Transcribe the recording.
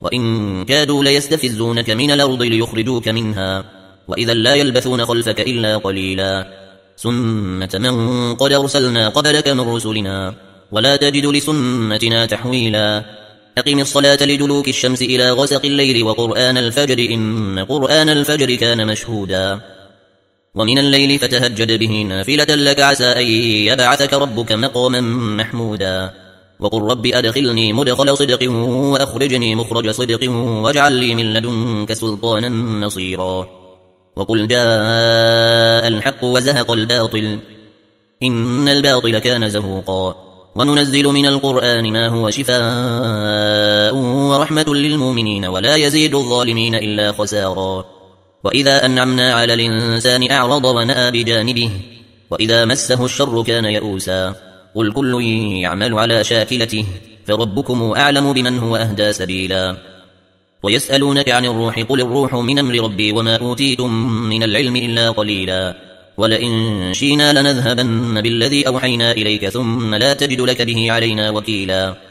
وإن كادوا ليستفزونك من الأرض ليخرجوك منها وإذا لا يلبثون خلفك إلا قليلا سنة من قد أرسلنا قبلك من رسلنا ولا تجد لسنتنا تحويلا أقم الصلاة لدلوك الشمس إلى غسق الليل وقرآن الفجر إن قرآن الفجر كان مشهودا ومن الليل فتهجد به نافلة لك عسى أن يبعثك ربك مقاما محمودا وقل رب أدخلني مدخل صدق وأخرجني مخرج صدق واجعل لي من لدنك سلطانا نصيرا وقل جاء الحق وزهق الباطل إن الباطل كان زهوقا وننزل من القرآن ما هو شفاء ورحمة للمؤمنين ولا يزيد الظالمين إلا خسارا وإذا أنعمنا على الإنسان أعرض ونأى بجانبه وإذا مسه الشر كان يئوسا قل كل يعمل على شاكلته فربكم أعلم بمن هو أهدى سبيلا ويسألونك عن الروح قل الروح من أمر ربي وما أوتيتم من العلم إلا قليلا ولئن شئنا لنذهبن بالذي أوحينا إليك ثم لا تجد لك به علينا وكيلا